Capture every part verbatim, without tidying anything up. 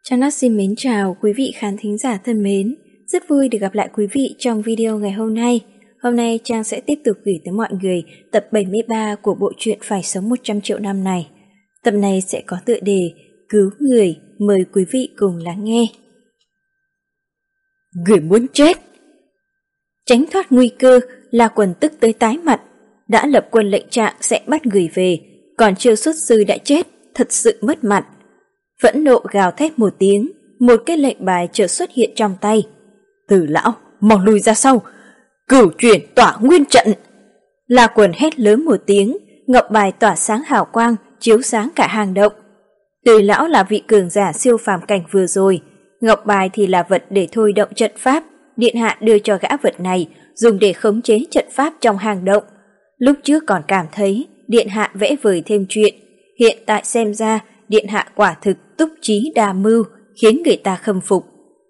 Chanat xin mến chào quý vị khán thính giả thân mến. Rất vui được gặp lại quý vị trong video ngày hôm nay. Hôm nay Trang sẽ tiếp tục gửi tới mọi người tập bảy mươi ba của bộ truyện Phải sống một trăm triệu năm này. Tập này sẽ có tựa đề Cứu người, mời quý vị cùng lắng nghe. Người muốn chết. Tránh thoát nguy cơ, La Quần tức tới tái mặt. Đã lập quân lệnh trạng sẽ bắt người về, còn chưa xuất sư đã chết, thật sự mất mặt. Phẫn nộ gào thét một tiếng, một cái lệnh bài chợt xuất hiện trong tay. Từ lão, mau lùi ra sau, cửu chuyển tỏa nguyên trận. La Quần hét lớn một tiếng, ngọc bài tỏa sáng hào quang, chiếu sáng cả hang động. Từ lão là vị cường giả siêu phàm cảnh vừa rồi, ngọc bài thì là vật để thôi động trận pháp. Điện hạ đưa cho gã vật này, dùng để khống chế trận pháp trong hang động. Lúc trước còn cảm thấy điện hạ vẽ vời thêm chuyện, hiện tại xem ra điện hạ quả thực túc trí đa mưu, khiến người ta khâm phục.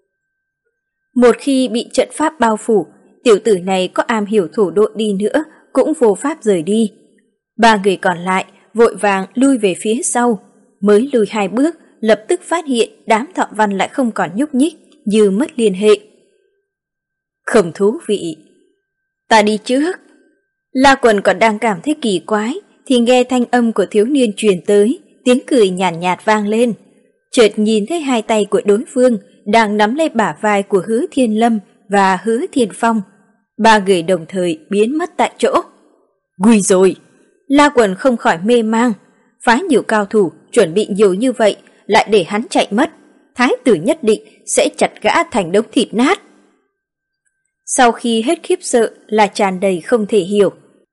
Một khi bị trận pháp bao phủ, tiểu tử này có am hiểu thủ đoạn đi nữa cũng vô pháp rời đi. Ba người còn lại vội vàng lui về phía sau, mới lùi hai bước lập tức phát hiện đám Thọ Văn lại không còn nhúc nhích, như mất liên hệ. Không thú vị, ta đi trước. La Quần còn đang cảm thấy kỳ quái thì nghe thanh âm của thiếu niên truyền tới, tiếng cười nhàn nhạt, nhạt vang lên. Chợt nhìn thấy hai tay của đối phương đang nắm lấy bả vai của Hứa Thiên Lâm và Hứa Thiên Phong. Ba người đồng thời biến mất tại chỗ. Nguy rồi! La Quần không khỏi mê mang. Phái nhiều cao thủ chuẩn bị nhiều như vậy, lại để hắn chạy mất. Thái tử nhất định sẽ chặt gã thành đống thịt nát. Sau khi hết khiếp sợ là tràn đầy không thể hiểu.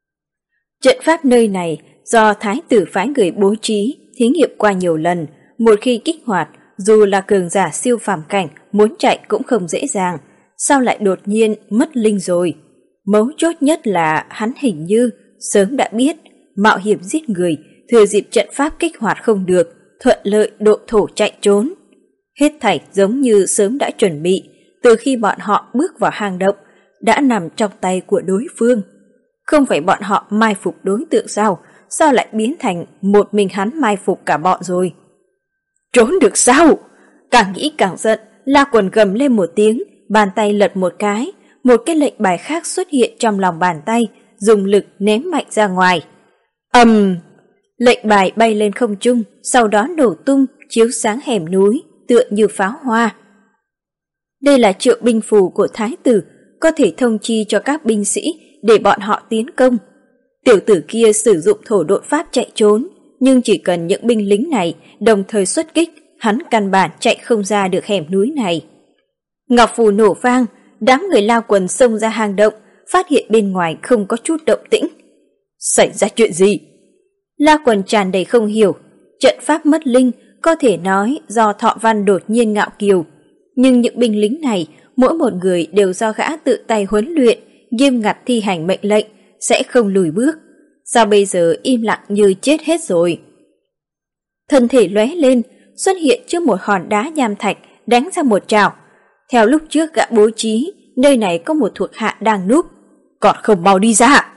Trận pháp nơi này do Thái tử phái người bố trí, thí nghiệm qua nhiều lần, một khi kích hoạt, dù là cường giả siêu phàm cảnh muốn chạy cũng không dễ dàng, sao lại đột nhiên mất linh rồi? Mấu chốt nhất là hắn hình như sớm đã biết, mạo hiểm giết người, thừa dịp trận pháp kích hoạt không được, thuận lợi độ thổ chạy trốn. Hết thảy giống như sớm đã chuẩn bị, từ khi bọn họ bước vào hang động, đã nằm trong tay của đối phương. Không phải bọn họ mai phục đối tượng sao? Sao lại biến thành một mình hắn mai phục cả bọn rồi? Trốn được sao? Càng nghĩ càng giận, La Quần gầm lên một tiếng, bàn tay lật một cái, một cái lệnh bài khác xuất hiện trong lòng bàn tay, dùng lực ném mạnh ra ngoài. Ầm! Um, lệnh bài bay lên không trung, sau đó nổ tung, chiếu sáng hẻm núi, tựa như pháo hoa. Đây là triệu binh phù của Thái tử, có thể thông chi cho các binh sĩ để bọn họ tiến công. Tiểu tử kia sử dụng thổ độn pháp chạy trốn, nhưng chỉ cần những binh lính này đồng thời xuất kích, hắn căn bản chạy không ra được hẻm núi này. Ngọc phù nổ vang, đám người La Quần xông ra hang động, phát hiện bên ngoài không có chút động tĩnh. Xảy ra chuyện gì? La Quần tràn đầy không hiểu, trận pháp mất linh có thể nói do Thọ Văn đột nhiên ngạo kiều, nhưng những binh lính này mỗi một người đều do gã tự tay huấn luyện, nghiêm ngặt thi hành mệnh lệnh, sẽ không lùi bước. Sao bây giờ im lặng như chết hết rồi? Thân thể lóe lên, xuất hiện trước một hòn đá nham thạch, đánh ra một trảo. Theo lúc trước gã bố trí, nơi này có một thuộc hạ đang núp. Còn không mau đi ra!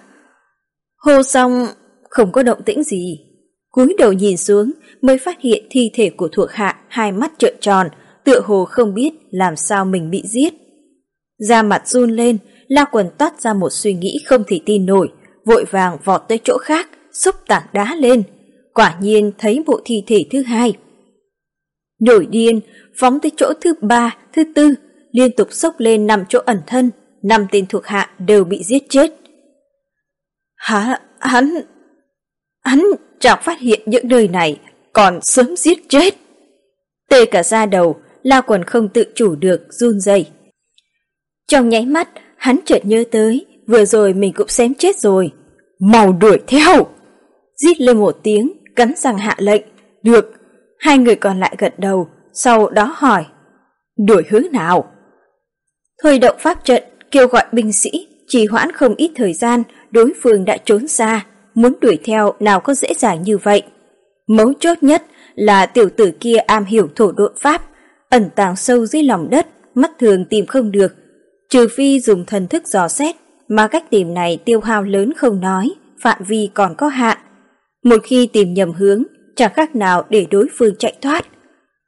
Hô xong, không có động tĩnh gì. Cúi đầu nhìn xuống mới phát hiện thi thể của thuộc hạ hai mắt trợn tròn, tựa hồ không biết làm sao mình bị giết. Da mặt run lên, La Quần toát ra một suy nghĩ không thể tin nổi, vội vàng vọt tới chỗ khác, xúc tảng đá lên. Quả nhiên thấy bộ thi thể thứ hai. Nổi điên, phóng tới chỗ thứ ba, thứ tư, liên tục xốc lên năm chỗ ẩn thân, năm tên thuộc hạ đều bị giết chết. Hả? Hắn... Hắn chẳng phát hiện những nơi này, còn sớm giết chết. Tê cả da đầu, La Quần không tự chủ được, run rẩy. Trong nháy mắt, hắn chợt nhớ tới, vừa rồi mình cũng xém chết rồi. Mau đuổi theo! Rít lên một tiếng, cắn răng hạ lệnh. Được, hai người còn lại gật đầu, sau đó hỏi. Đuổi hướng nào? Thôi động pháp trận, kêu gọi binh sĩ, trì hoãn không ít thời gian, đối phương đã trốn xa, muốn đuổi theo nào có dễ dàng như vậy. Mấu chốt nhất là tiểu tử kia am hiểu thổ độn pháp, ẩn tàng sâu dưới lòng đất, mắt thường tìm không được. Trừ phi dùng thần thức dò xét, mà cách tìm này tiêu hao lớn không nói, phạm vi còn có hạn. Một khi tìm nhầm hướng, chẳng khác nào để đối phương chạy thoát.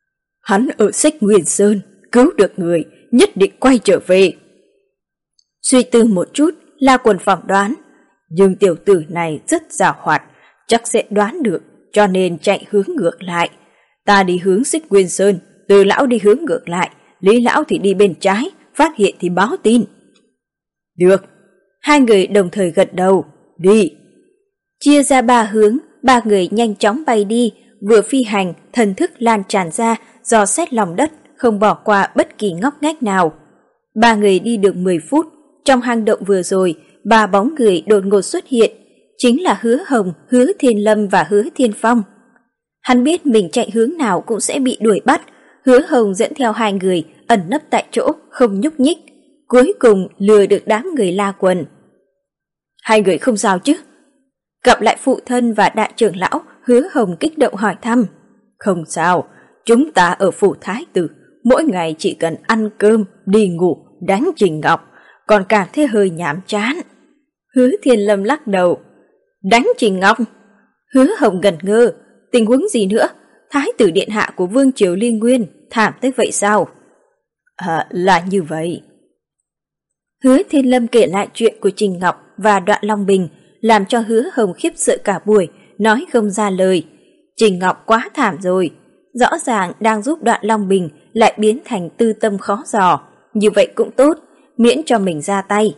Hắn ở Xích Nguyên Sơn, cứu được người, nhất định quay trở về. Suy tư một chút, La Quần phỏng đoán, nhưng tiểu tử này rất giàu hoạt, chắc sẽ đoán được, cho nên chạy hướng ngược lại. Ta đi hướng Xích Nguyên Sơn, Từ lão đi hướng ngược lại, Lý lão thì đi bên trái, phát hiện thì báo tin. Được. Hai người đồng thời gật đầu, đi. Chia ra ba hướng, ba người nhanh chóng bay đi, vừa phi hành, thần thức lan tràn ra, dò xét lòng đất, không bỏ qua bất kỳ ngóc ngách nào. Ba người đi được mười phút, trong hang động vừa rồi, ba bóng người đột ngột xuất hiện, chính là Hứa Hồng, Hứa Thiên Lâm và Hứa Thiên Phong. Hắn biết mình chạy hướng nào cũng sẽ bị đuổi bắt, Hứa Hồng dẫn theo hai người, ẩn nấp tại chỗ, không nhúc nhích, cuối cùng lừa được đám người La Quần. Hai người không sao chứ? Gặp lại phụ thân và đại trưởng lão, Hứa Hồng kích động hỏi thăm. Không sao, chúng ta ở phủ thái tử, mỗi ngày chỉ cần ăn cơm, đi ngủ, đánh Trình Ngọc, còn cảm thấy hơi nhàm chán. Hứa Thiên Lâm lắc đầu. Đánh Trình Ngọc? Hứa Hồng ngẩn ngơ, tình huống gì nữa? Thái tử điện hạ của Vương Triều Liên Nguyên, thảm tới vậy sao? À, là như vậy. Hứa Thiên Lâm kể lại chuyện của Trình Ngọc và Đoạn Long Bình, làm cho Hứa Hồng khiếp sợ cả buổi, nói không ra lời. Trình Ngọc quá thảm rồi, rõ ràng đang giúp Đoạn Long Bình lại biến thành tư tâm khó dò, như vậy cũng tốt, miễn cho mình ra tay.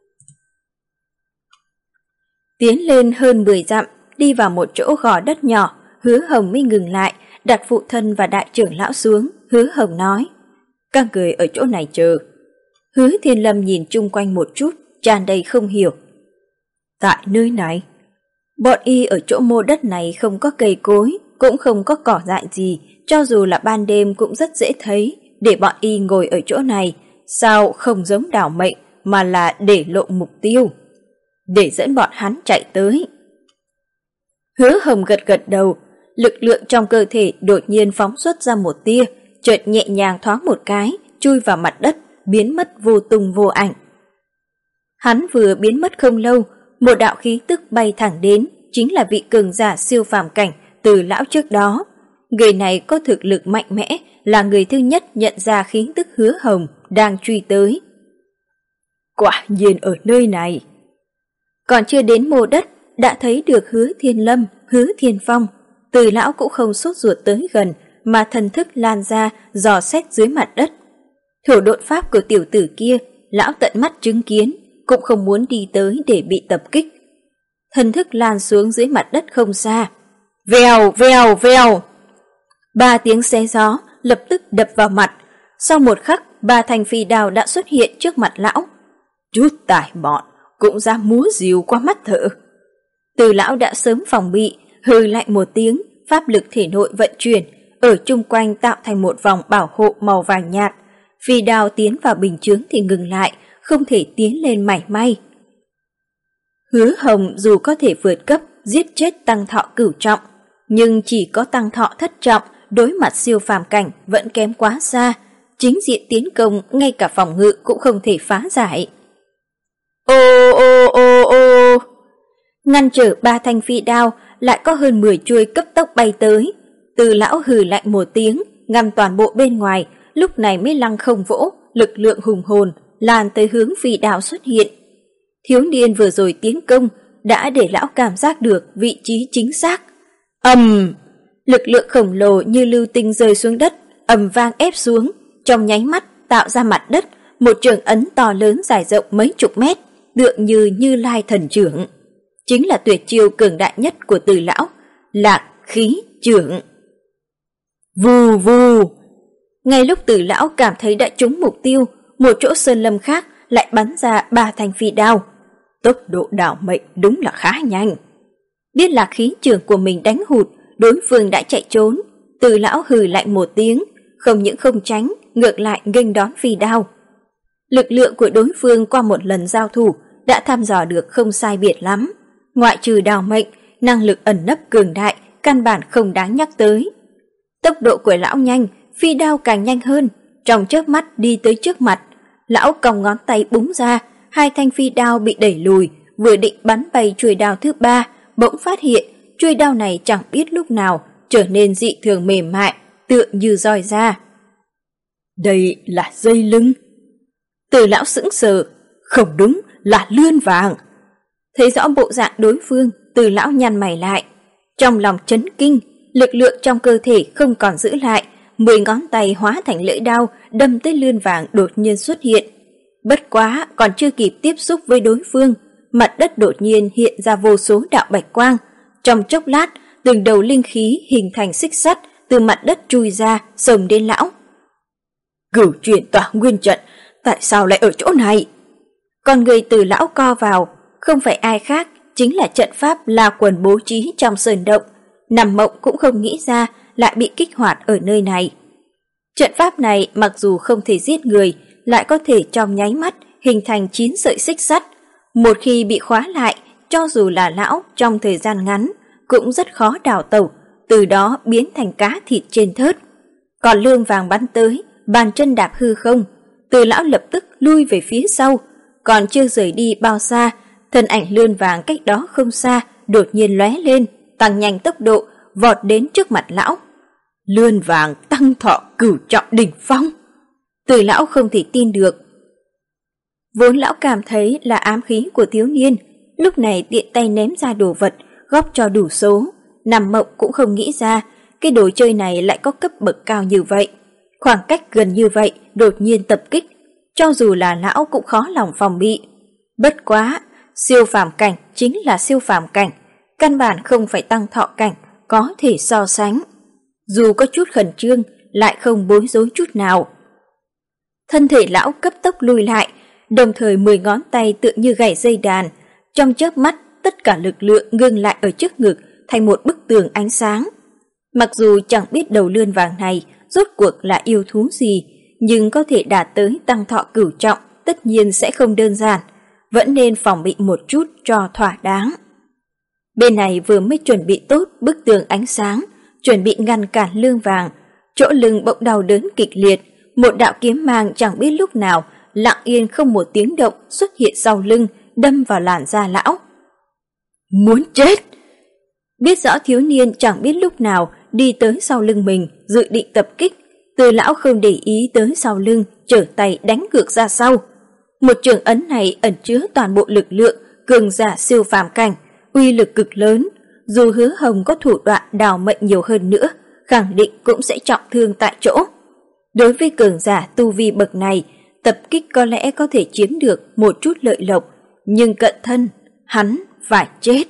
Tiến lên hơn mười dặm, đi vào một chỗ gò đất nhỏ, Hứa Hồng mới ngừng lại, đặt phụ thân và đại trưởng lão xuống. Hứa Hồng nói, các người ở chỗ này chờ. Hứa Thiên Lâm nhìn chung quanh một chút, tràn đầy không hiểu. Tại nơi này? Bọn y ở chỗ mô đất này không có cây cối, cũng không có cỏ dại gì, cho dù là ban đêm cũng rất dễ thấy, để bọn y ngồi ở chỗ này, sao không giống đảo mệnh mà là để lộ mục tiêu, để dẫn bọn hắn chạy tới. Hứa Hồng gật gật đầu, lực lượng trong cơ thể đột nhiên phóng xuất ra một tia, chợt nhẹ nhàng thoáng một cái, chui vào mặt đất, biến mất vô tung vô ảnh. Hắn vừa biến mất không lâu, một đạo khí tức bay thẳng đến, chính là vị cường giả siêu phàm cảnh Từ lão trước đó. Người này có thực lực mạnh mẽ, là người thứ nhất nhận ra khí tức Hứa Hồng đang truy tới. Quả nhiên ở nơi này. Còn chưa đến mô đất, đã thấy được Hứa Thiên Lâm, Hứa Thiên Phong. Từ lão cũng không sốt ruột tới gần, mà thần thức lan ra dò xét dưới mặt đất. Thổ độn pháp của tiểu tử kia, lão tận mắt chứng kiến, cũng không muốn đi tới để bị tập kích. Thần thức lan xuống dưới mặt đất không xa. Vèo, vèo, vèo. Ba tiếng xé gió lập tức đập vào mặt. Sau một khắc, ba thanh phi đao đã xuất hiện trước mặt lão. Chút tài bọn, cũng dám múa rìu qua mắt thợ. Từ lão đã sớm phòng bị, hừ lạnh một tiếng, pháp lực thể nội vận chuyển, ở chung quanh tạo thành một vòng bảo hộ màu vàng nhạt. Phi đao tiến vào bình chướng thì ngừng lại, không thể tiến lên mảy may. Hứa Hồng dù có thể vượt cấp, giết chết tăng thọ cửu trọng, nhưng chỉ có tăng thọ thất trọng, đối mặt siêu phàm cảnh vẫn kém quá xa. Chính diện tiến công, ngay cả phòng ngự cũng không thể phá giải. Ô ô ô ô. Ngăn trở ba thanh phi đao, lại có hơn mười chuôi cấp tốc bay tới. Từ lão hừ lạnh một tiếng, ngăn toàn bộ bên ngoài, lúc này mới lăng không vỗ, lực lượng hùng hồn lan tới hướng phi đao xuất hiện. Thiếu niên vừa rồi tiến công đã để lão cảm giác được vị trí chính xác. Ầm! Lực lượng khổng lồ như lưu tinh rơi xuống đất, ầm vang ép xuống, trong nháy mắt tạo ra mặt đất một trường ấn to lớn dài rộng mấy chục mét, tựa như Như Lai thần trưởng. Chính là tuyệt chiêu cường đại nhất của Từ lão, Lạc Khí Trưởng. Vù vù. Ngay lúc Từ lão cảm thấy đã trúng mục tiêu, một chỗ sơn lâm khác lại bắn ra ba thanh phi đao. Tốc độ đảo mệnh đúng là khá nhanh. Biết Lạc Khí Trưởng của mình đánh hụt, đối phương đã chạy trốn. Từ lão hừ lạnh một tiếng, không những không tránh, ngược lại nghênh đón phi đao. Lực lượng của đối phương qua một lần giao thủ đã thăm dò được không sai biệt lắm. Ngoại trừ đào mệnh, năng lực ẩn nấp cường đại, căn bản không đáng nhắc tới. Tốc độ của lão nhanh, phi đao càng nhanh hơn, trong chớp mắt đi tới trước mặt. Lão còng ngón tay búng ra, hai thanh phi đao bị đẩy lùi, vừa định bắn bay chuôi đao thứ ba, bỗng phát hiện chuôi đao này chẳng biết lúc nào trở nên dị thường mềm mại, tựa như roi ra. Đây là dây lưng. Từ lão sững sờ, không đúng, là lươn vàng. Thấy rõ bộ dạng đối phương, Từ lão nhăn mày lại. Trong lòng chấn kinh, lực lượng trong cơ thể không còn giữ lại, mười ngón tay hóa thành lưỡi đao đâm tới lươn vàng đột nhiên xuất hiện. Bất quá còn chưa kịp tiếp xúc với đối phương, mặt đất đột nhiên hiện ra vô số đạo bạch quang. Trong chốc lát, từng đầu linh khí hình thành xích sắt từ mặt đất chui ra, xông đến lão. Cửu chuyển tỏa nguyên trận, tại sao lại ở chỗ này? Con người Từ lão co vào, không phải ai khác, chính là trận pháp La Quần bố trí trong sơn động. Nằm mộng cũng không nghĩ ra lại bị kích hoạt ở nơi này. Trận pháp này mặc dù không thể giết người, lại có thể trong nháy mắt hình thành chín sợi xích sắt. Một khi bị khóa lại, cho dù là lão trong thời gian ngắn cũng rất khó đào tẩu, từ đó biến thành cá thịt trên thớt. Còn lương vàng bắn tới, bàn chân đạp hư không, Từ lão lập tức lui về phía sau, còn chưa rời đi bao xa, thân ảnh lươn vàng cách đó không xa đột nhiên lóe lên, tăng nhanh tốc độ, vọt đến trước mặt lão. Lươn vàng tăng thọ cửu trọng đỉnh phong. Từ lão không thể tin được. Vốn lão cảm thấy là ám khí của thiếu niên, lúc này tiện tay ném ra đồ vật, góp cho đủ số. Nằm mộng cũng không nghĩ ra, cái đồ chơi này lại có cấp bậc cao như vậy. Khoảng cách gần như vậy, đột nhiên tập kích, cho dù là lão cũng khó lòng phòng bị. Bất quá, siêu phàm cảnh chính là siêu phàm cảnh, căn bản không phải tăng thọ cảnh có thể so sánh. Dù có chút khẩn trương, lại không bối rối chút nào. Thân thể lão cấp tốc lùi lại, đồng thời mười ngón tay tựa như gảy dây đàn. Trong chớp mắt, tất cả lực lượng ngưng lại ở trước ngực thành một bức tường ánh sáng. Mặc dù chẳng biết đầu lươn vàng này rốt cuộc là yêu thú gì, nhưng có thể đạt tới tăng thọ cửu trọng tất nhiên sẽ không đơn giản, vẫn nên phòng bị một chút cho thỏa đáng. Bên này vừa mới chuẩn bị tốt bức tường ánh sáng, chuẩn bị ngăn cản lương vàng, chỗ lưng bỗng đau đớn kịch liệt, một đạo kiếm mang chẳng biết lúc nào lặng yên không một tiếng động xuất hiện sau lưng, đâm vào làn da lão. Muốn chết! Biết rõ thiếu niên chẳng biết lúc nào đi tới sau lưng mình, dự định tập kích, Từ lão không để ý tới sau lưng, trở tay đánh ngược ra sau. Một trường ấn này ẩn chứa toàn bộ lực lượng cường giả siêu phàm cảnh, uy lực cực lớn, dù Hứa Hồng có thủ đoạn đào mệnh nhiều hơn nữa, khẳng định cũng sẽ trọng thương tại chỗ. Đối với cường giả tu vi bậc này, tập kích có lẽ có thể chiếm được một chút lợi lộc, nhưng cận thân, hắn phải chết.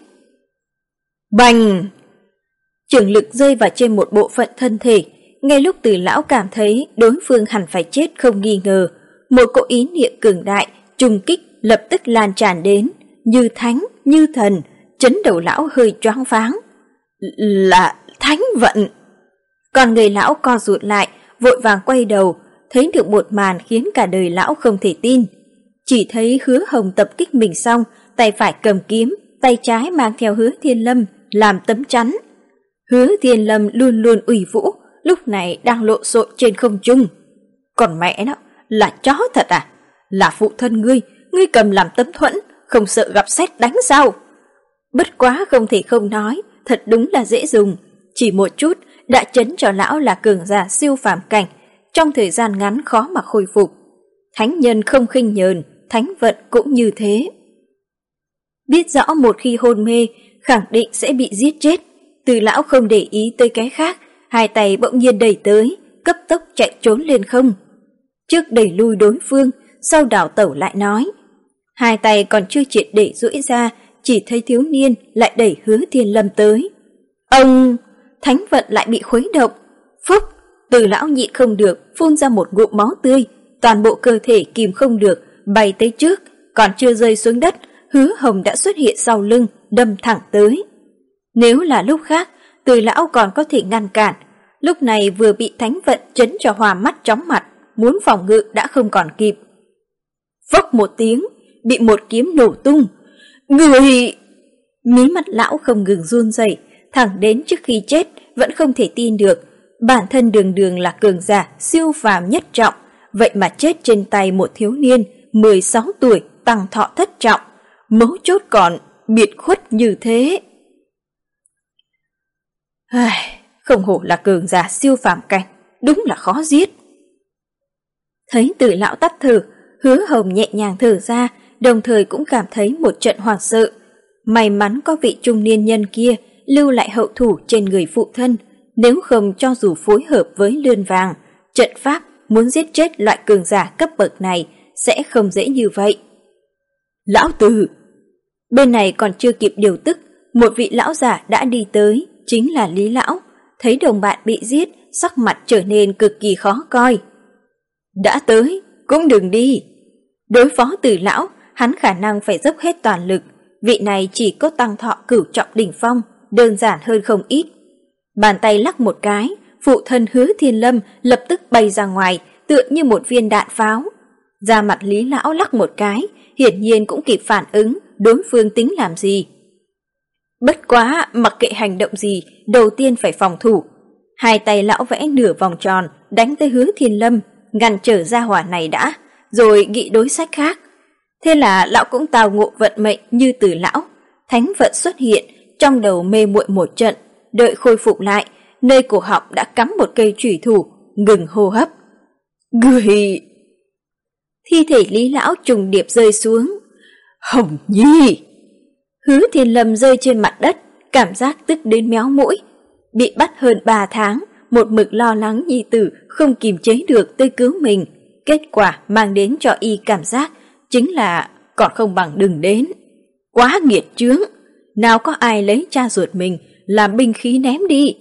Bành! Trường lực rơi vào trên một bộ phận thân thể, ngay lúc Từ lão cảm thấy đối phương hẳn phải chết không nghi ngờ, một cỗ ý niệm cường đại, trùng kích lập tức lan tràn đến, như thánh, như thần, chấn đầu lão hơi choáng váng. Là thánh vận! Còn người lão co rụt lại, vội vàng quay đầu, thấy được một màn khiến cả đời lão không thể tin. Chỉ thấy Hứa Hồng tập kích mình xong, tay phải cầm kiếm, tay trái mang theo Hứa Thiên Lâm làm tấm chắn. Hứa Thiên Lâm luôn luôn uy vũ, lúc này đang lộn xộn trên không trung. Còn mẹ nó, là chó thật à? Là phụ thân ngươi, ngươi cầm làm tấm thuẫn, không sợ gặp sét đánh sao? Bất quá không thể không nói, thật đúng là dễ dùng. Chỉ một chút đã chấn cho lão là cường giả siêu phàm cảnh, trong thời gian ngắn khó mà khôi phục. Thánh nhân không khinh nhờn, thánh vận cũng như thế. Biết rõ một khi hôn mê, khẳng định sẽ bị giết chết, Từ lão không để ý tới cái khác, hai tay bỗng nhiên đẩy tới, cấp tốc chạy trốn lên không. Trước đẩy lui đối phương, sau đảo tẩu lại nói. Hai tay còn chưa triệt để duỗi ra, chỉ thấy thiếu niên lại đẩy Hứa Thiên Lâm tới. Ông! Thánh vận lại bị khuấy động. Phúc! Từ lão nhịn không được, phun ra một ngụm máu tươi, toàn bộ cơ thể kìm không được, bay tới trước, còn chưa rơi xuống đất, Hứa Hồng đã xuất hiện sau lưng, đâm thẳng tới. Nếu là lúc khác, Từ lão còn có thể ngăn cản, lúc này vừa bị thánh vận chấn cho hoa mắt chóng mặt, muốn phòng ngự đã không còn kịp. Phốc một tiếng, bị một kiếm nổ tung. Người! Mí mắt lão không ngừng run rẩy, thẳng đến trước khi chết vẫn không thể tin được, bản thân đường đường là cường giả siêu phàm nhất trọng, vậy mà chết trên tay một thiếu niên mười sáu tuổi tăng thọ thất trọng, mấu chốt còn biệt khuất như thế. không hổ là cường giả siêu phàm cảnh, đúng là khó giết. Thấy Tử lão tắt thở, Hứa Hồng nhẹ nhàng thở ra, đồng thời cũng cảm thấy một trận hoảng sợ. May mắn có vị trung niên nhân kia lưu lại hậu thủ trên người phụ thân, nếu không cho dù phối hợp với Lươn Vàng, trận pháp muốn giết chết loại cường giả cấp bậc này sẽ không dễ như vậy. Lão tử! Bên này còn chưa kịp điều tức, một vị lão giả đã đi tới, chính là Lý lão. Thấy đồng bạn bị giết, sắc mặt trở nên cực kỳ khó coi. Đã tới, cũng đừng đi. Đối phó Tử lão, hắn khả năng phải dốc hết toàn lực. Vị này chỉ có tăng thọ cửu trọng đỉnh phong, đơn giản hơn không ít. Bàn tay lắc một cái, phụ thân Hứa Thiên Lâm lập tức bay ra ngoài, tựa như một viên đạn pháo. Da mặt Lý lão lắc một cái, hiển nhiên cũng kịp phản ứng đối phương tính làm gì. Bất quá, mặc kệ hành động gì, đầu tiên phải phòng thủ. Hai tay lão vẽ nửa vòng tròn, đánh tới Hứa Thiên Lâm, ngăn trở ra hỏa này đã, rồi nghĩ đối sách khác. Thế là lão cũng tào ngộ vận mệnh như Tử lão, thánh vận xuất hiện, trong đầu mê muội một trận, đợi khôi phục lại, nơi cổ họng đã cắm một cây chủy thủ, ngừng hô hấp. Người! Thi thể Lý lão trùng điệp rơi xuống. Hồng Nhi! Hứa Thiên Lâm rơi trên mặt đất, cảm giác tức đến méo mũi. Bị bắt hơn ba tháng, một mực lo lắng nhi tử không kiềm chế được tới cứu mình. Kết quả mang đến cho y cảm giác chính là còn không bằng đừng đến. Quá nghiệt chướng, nào có ai lấy cha ruột mình làm binh khí ném đi.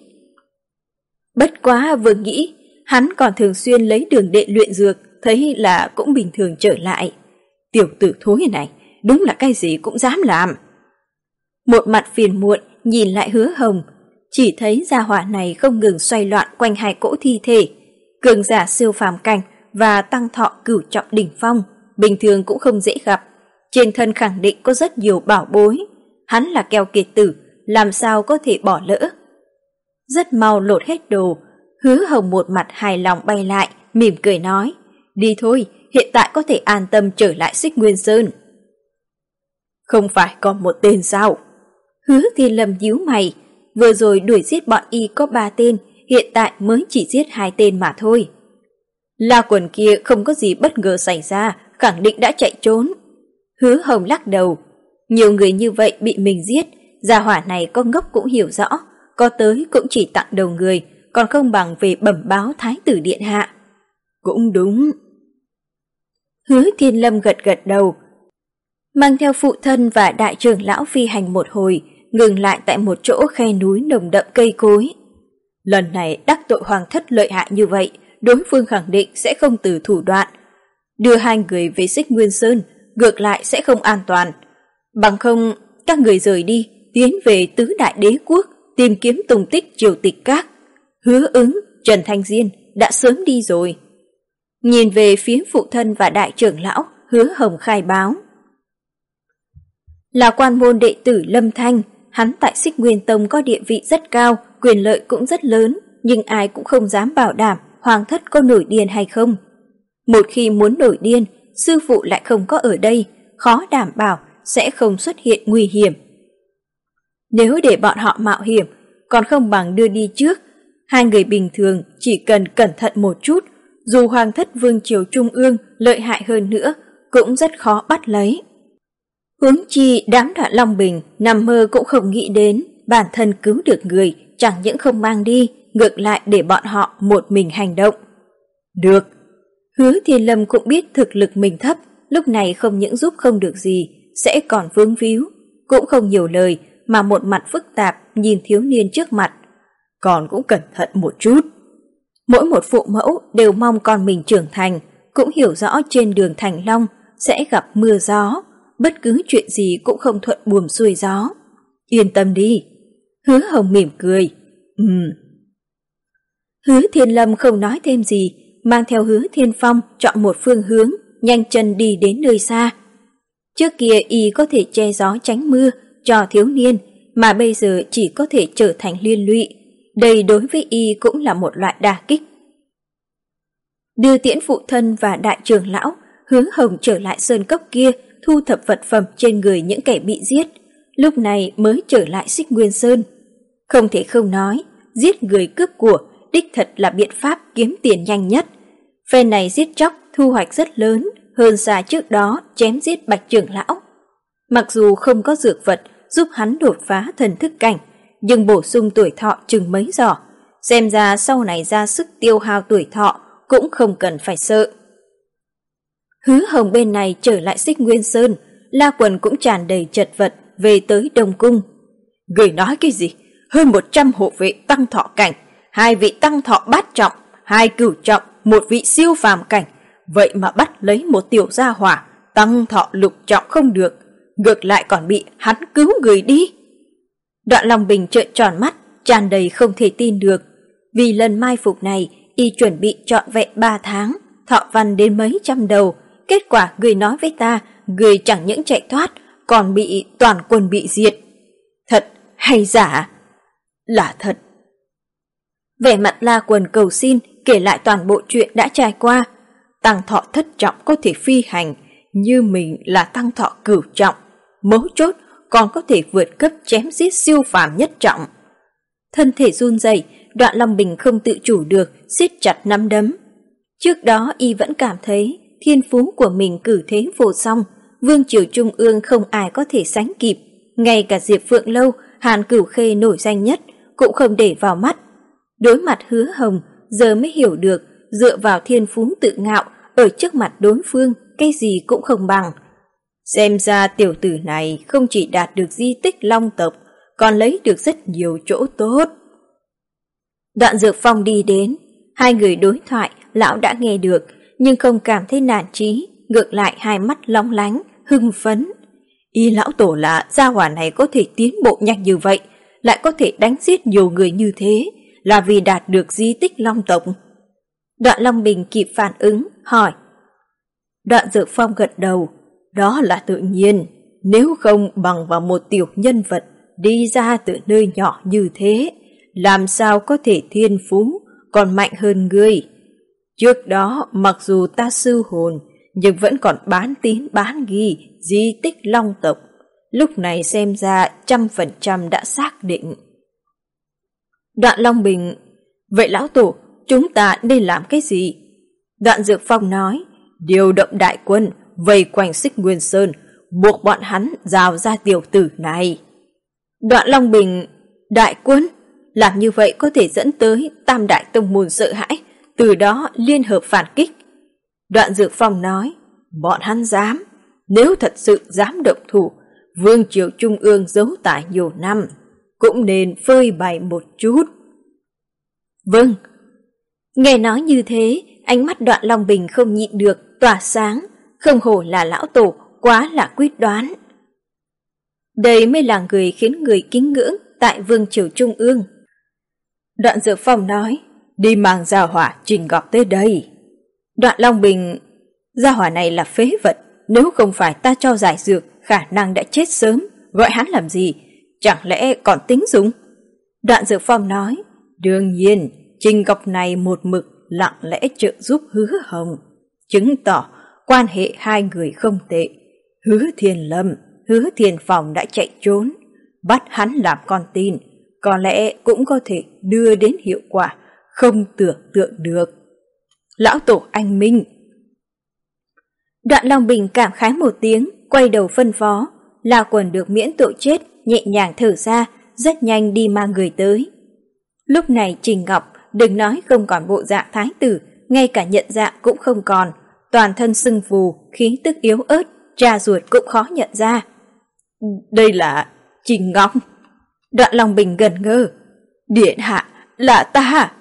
Bất quá vừa nghĩ, hắn còn thường xuyên lấy đường đệ luyện dược, thấy là cũng bình thường trở lại. Tiểu tử thối này, đúng là cái gì cũng dám làm. Một mặt phiền muộn nhìn lại Hứa Hồng, chỉ thấy gia hỏa này không ngừng xoay loạn quanh hai cỗ thi thể. Cường giả siêu phàm cảnh và tăng thọ cửu trọng đỉnh phong, bình thường cũng không dễ gặp. Trên thân khẳng định có rất nhiều bảo bối. Hắn là keo kiệt tử, làm sao có thể bỏ lỡ. Rất mau lột hết đồ, Hứa Hồng một mặt hài lòng bay lại, mỉm cười nói, đi thôi, hiện tại có thể an tâm trở lại Xích Nguyên Sơn. Không phải còn một tên sao? Hứa Thiên Lâm nhíu mày, vừa rồi đuổi giết bọn y có ba tên, hiện tại mới chỉ giết hai tên mà thôi. La Quần kia không có gì bất ngờ xảy ra, khẳng định đã chạy trốn. Hứa Hồng lắc đầu, nhiều người như vậy bị mình giết, gia hỏa này có ngốc cũng hiểu rõ, có tới cũng chỉ tặng đầu người, còn không bằng về bẩm báo Thái tử điện hạ. Cũng đúng. Hứa Thiên Lâm gật gật đầu, mang theo phụ thân và đại trưởng lão phi hành một hồi, ngừng lại tại một chỗ khe núi nồng đậm cây cối. Lần này đắc tội hoàng thất lợi hại như vậy, đối phương khẳng định sẽ không từ thủ đoạn. Đưa hai người về Xích Nguyên Sơn, ngược lại sẽ không an toàn. Bằng không, các người rời đi, tiến về tứ đại đế quốc, tìm kiếm tung tích Triều Tịch Các. Hứa Ứng, Trần Thanh Diên đã sớm đi rồi. Nhìn về phía phụ thân và đại trưởng lão, Hứa Hồng khai báo. Là quan môn đệ tử Lâm Thanh, hắn tại Xích Nguyên Tông có địa vị rất cao, quyền lợi cũng rất lớn, nhưng ai cũng không dám bảo đảm hoàng thất có nổi điên hay không. Một khi muốn nổi điên, sư phụ lại không có ở đây, khó đảm bảo sẽ không xuất hiện nguy hiểm. Nếu để bọn họ mạo hiểm, còn không bằng đưa đi trước. Hai người bình thường chỉ cần cẩn thận một chút, dù hoàng thất vương triều trung ương lợi hại hơn nữa, cũng rất khó bắt lấy. Huống chi đám Đoạn Long Bình nằm mơ cũng không nghĩ đến bản thân cứu được người, chẳng những không mang đi, ngược lại để bọn họ một mình hành động. Được. Hứa Thiên Lâm cũng biết thực lực mình thấp, lúc này không những giúp không được gì, sẽ còn vướng víu, cũng không nhiều lời mà một mặt phức tạp nhìn thiếu niên trước mặt. Còn cũng cẩn thận một chút. Mỗi một phụ mẫu đều mong con mình trưởng thành, cũng hiểu rõ trên đường Thành Long sẽ gặp mưa gió, bất cứ chuyện gì cũng không thuận buồm xuôi gió. Yên tâm đi. Hứa Hồng mỉm cười. Ừm. Hứa Thiên Lâm không nói thêm gì, mang theo Hứa Thiên Phong chọn một phương hướng, nhanh chân đi đến nơi xa. Trước kia y có thể che gió tránh mưa cho thiếu niên, mà bây giờ chỉ có thể trở thành liên lụy. Đây đối với y cũng là một loại đả kích. Đưa tiễn phụ thân và đại trưởng lão, Hứa Hồng trở lại sơn cốc kia, thu thập vật phẩm trên người những kẻ bị giết, lúc này mới trở lại Xích Nguyên Sơn. Không thể không nói, giết người cướp của đích thật là biện pháp kiếm tiền nhanh nhất. Phe này giết chóc thu hoạch rất lớn, hơn xa trước đó chém giết Bạch trưởng lão. Mặc dù không có dược vật giúp hắn đột phá thần thức cảnh, nhưng bổ sung tuổi thọ chừng mấy giỏ, xem ra sau này ra sức tiêu hao tuổi thọ cũng không cần phải sợ. Hứa Hồng bên này trở lại Xích Nguyên Sơn, La Quần cũng tràn đầy chật vật về tới Đông Cung. Người nói cái gì? Hơn một trăm hộ vệ tăng thọ cảnh, hai vị tăng thọ bát trọng, hai cửu trọng, một vị siêu phàm cảnh. Vậy mà bắt lấy một tiểu gia hỏa, tăng thọ lục trọng không được, ngược lại còn bị hắn cứu người đi. Đoạn Long Bình trợn tròn mắt, tràn đầy không thể tin được. Vì lần mai phục này, y chuẩn bị trọn vẹn ba tháng, thọ văn đến mấy trăm đầu. Kết quả người nói với ta, người chẳng những chạy thoát, còn bị toàn quân bị diệt. Thật hay giả? Là thật. Vẻ mặt La Quần cầu xin, kể lại toàn bộ chuyện đã trải qua. Tăng thọ thất trọng có thể phi hành, như mình là tăng thọ cửu trọng, mấu chốt còn có thể vượt cấp chém giết siêu phàm nhất trọng. Thân thể run rẩy, Đoạn Long Bình không tự chủ được, siết chặt nắm đấm. Trước đó y vẫn cảm thấy thiên phú của mình cử thế vô song, vương triều trung ương không ai có thể sánh kịp, ngay cả Diệp Phượng Lâu, Hàn Cửu Khê nổi danh nhất cũng không để vào mắt. Đối mặt Hứa Hồng, giờ mới hiểu được dựa vào thiên phú tự ngạo ở trước mặt đối phương, cái gì cũng không bằng. Xem ra tiểu tử này không chỉ đạt được di tích Long tộc, còn lấy được rất nhiều chỗ tốt. Đoạn Dược Phong đi đến, hai người đối thoại lão đã nghe được, nhưng không cảm thấy nản chí, ngược lại hai mắt long lánh, hưng phấn. Y lão tổ là gia hỏa này có thể tiến bộ nhanh như vậy, lại có thể đánh giết nhiều người như thế, là vì đạt được di tích Long tộc. Đoạn Long Bình kịp phản ứng, hỏi. Đoạn Dược Phong gật đầu, đó là tự nhiên, nếu không bằng vào một tiểu nhân vật đi ra từ nơi nhỏ như thế, làm sao có thể thiên phú còn mạnh hơn ngươi. Trước đó mặc dù ta sư hồn, nhưng vẫn còn bán tín bán nghi di tích Long tộc, lúc này xem ra trăm phần trăm đã xác định. Đoạn Long Bình, vậy lão tổ, chúng ta nên làm cái gì? Đoạn Dược Phong nói, điều động đại quân vây quanh Xích Nguyên Sơn, buộc bọn hắn rào ra tiểu tử này. Đoạn Long Bình, đại quân, làm như vậy có thể dẫn tới tam đại tông môn sợ hãi, từ đó liên hợp phản kích. Đoạn Dược Phong nói, bọn hắn dám, nếu thật sự dám động thủ, vương triều trung ương giấu tài nhiều năm, cũng nên phơi bày một chút. Vâng. Nghe nói như thế, ánh mắt Đoạn Long Bình không nhịn được, tỏa sáng, không hổ là lão tổ, quá là quyết đoán. Đây mới là người khiến người kính ngưỡng tại vương triều trung ương. Đoạn Dược Phong nói, đi mang gia hỏa Trình Ngọc tới đây. Đoạn Long Bình, gia hỏa này là phế vật, nếu không phải ta cho giải dược, khả năng đã chết sớm, gọi hắn làm gì, chẳng lẽ còn tính dùng? Đoạn Dược Phong nói, đương nhiên, Trình Ngọc này một mực lặng lẽ trợ giúp Hứa Hồng, chứng tỏ quan hệ hai người không tệ. Hứa Thiên Lâm, Hứa Thiên Phong đã chạy trốn, bắt hắn làm con tin, có lẽ cũng có thể đưa đến hiệu quả không tưởng tượng được. Lão tổ anh minh. Đoạn Long Bình cảm khái một tiếng, quay đầu phân phó, La Quần được miễn tội chết, nhẹ nhàng thở ra, rất nhanh đi mang người tới. Lúc này Trình Ngọc đừng nói không còn bộ dạng thái tử, ngay cả nhận dạng cũng không còn, toàn thân sưng phù, khí tức yếu ớt, cha ruột cũng khó nhận ra. Đây là Trình Ngọc. Đoạn Long Bình gần ngơ. Điện hạ, là ta.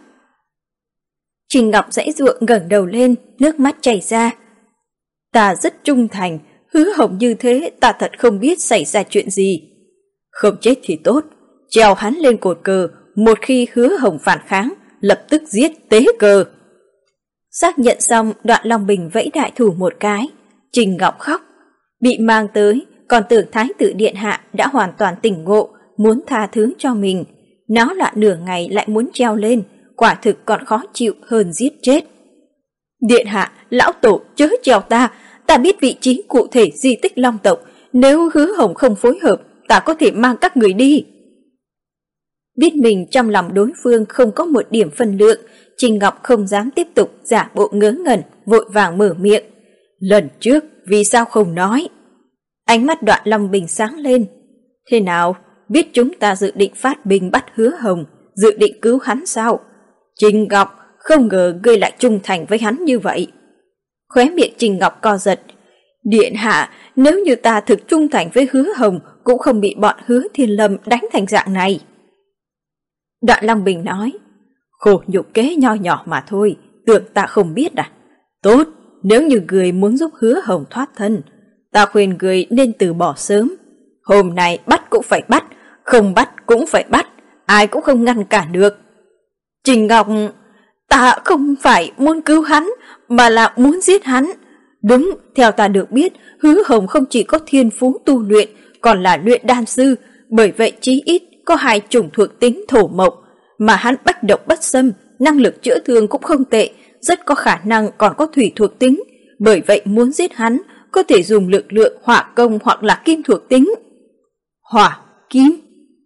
Trình Ngọc giãy giụa ngẩng đầu lên, nước mắt chảy ra. Ta rất trung thành, Hứa Hồng như thế ta thật không biết xảy ra chuyện gì. Không chết thì tốt, treo hắn lên cột cờ, một khi Hứa Hồng phản kháng, lập tức giết tế cờ. Xác nhận xong, Đoạn Long Bình vẫy đại thủ một cái. Trình Ngọc khóc. Bị mang tới, còn tưởng Thái tử điện hạ đã hoàn toàn tỉnh ngộ, muốn tha thứ cho mình. Nó là nửa ngày lại muốn treo lên, quả thực còn khó chịu hơn giết chết. Điện hạ, lão tổ chớ treo ta, ta biết vị trí cụ thể di tích Long tộc, nếu Hứa Hồng không phối hợp, ta có thể mang các người đi. Biết mình trong lòng đối phương không có một điểm phân lượng, Trình Ngọc không dám tiếp tục giả bộ ngớ ngẩn, vội vàng mở miệng. Lần trước vì sao không nói? Ánh mắt Đoạn Long Bình sáng lên. Thế nào, biết chúng ta dự định phát binh bắt Hứa Hồng, dự định cứu hắn sao? Trình Ngọc, không ngờ ngươi lại trung thành với hắn như vậy. Khóe miệng Trình Ngọc co giật. Điện hạ, nếu như ta thực trung thành với Hứa Hồng, cũng không bị bọn Hứa Thiên Lâm đánh thành dạng này. Đoạn Long Bình nói, khổ nhục kế nho nhỏ mà thôi, tưởng ta không biết à? Tốt, nếu như người muốn giúp Hứa Hồng thoát thân, ta khuyên người nên từ bỏ sớm. Hôm nay bắt cũng phải bắt, không bắt cũng phải bắt, ai cũng không ngăn cản được. Trình Ngọc, ta không phải muốn cứu hắn, mà là muốn giết hắn. Đúng, theo ta được biết, Hứa Hồng không chỉ có thiên phú tu luyện, còn là luyện đan sư, bởi vậy chí ít có hai chủng thuộc tính thổ mộc, mà hắn bách độc bất xâm, năng lực chữa thương cũng không tệ, rất có khả năng còn có thủy thuộc tính, bởi vậy muốn giết hắn có thể dùng lực lượng hỏa công hoặc là kim thuộc tính. Hỏa, kim.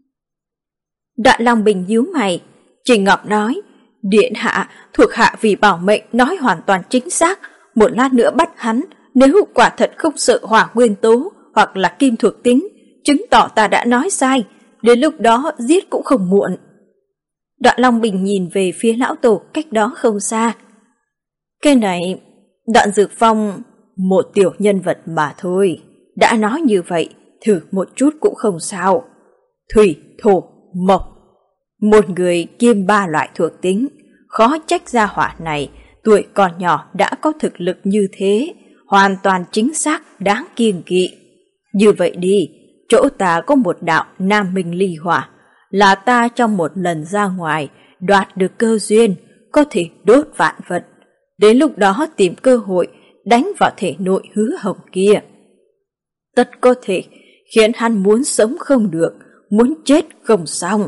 Đoạn Long Bình nhíu mày. Trình Ngọc nói, điện hạ, thuộc hạ vì bảo mệnh nói hoàn toàn chính xác, một lát nữa bắt hắn, nếu quả thật không sợ hỏa nguyên tố hoặc là kim thuộc tính, chứng tỏ ta đã nói sai, đến lúc đó giết cũng không muộn. Đoạn Long Bình nhìn về phía lão tổ cách đó không xa. Cái này, Đoạn Dược Phong, một tiểu nhân vật mà thôi, đã nói như vậy, thử một chút cũng không sao. Thủy, thổ, mộc, một người kiêm ba loại thuộc tính, khó trách gia hỏa này, tuổi còn nhỏ đã có thực lực như thế, hoàn toàn chính xác đáng kiêng kỵ. Như vậy đi, chỗ ta có một đạo Nam Minh Ly Hỏa, là ta trong một lần ra ngoài đoạt được cơ duyên, có thể đốt vạn vật, đến lúc đó tìm cơ hội đánh vào thể nội Hứa Hồng kia. Tất có thể khiến hắn muốn sống không được, muốn chết không xong.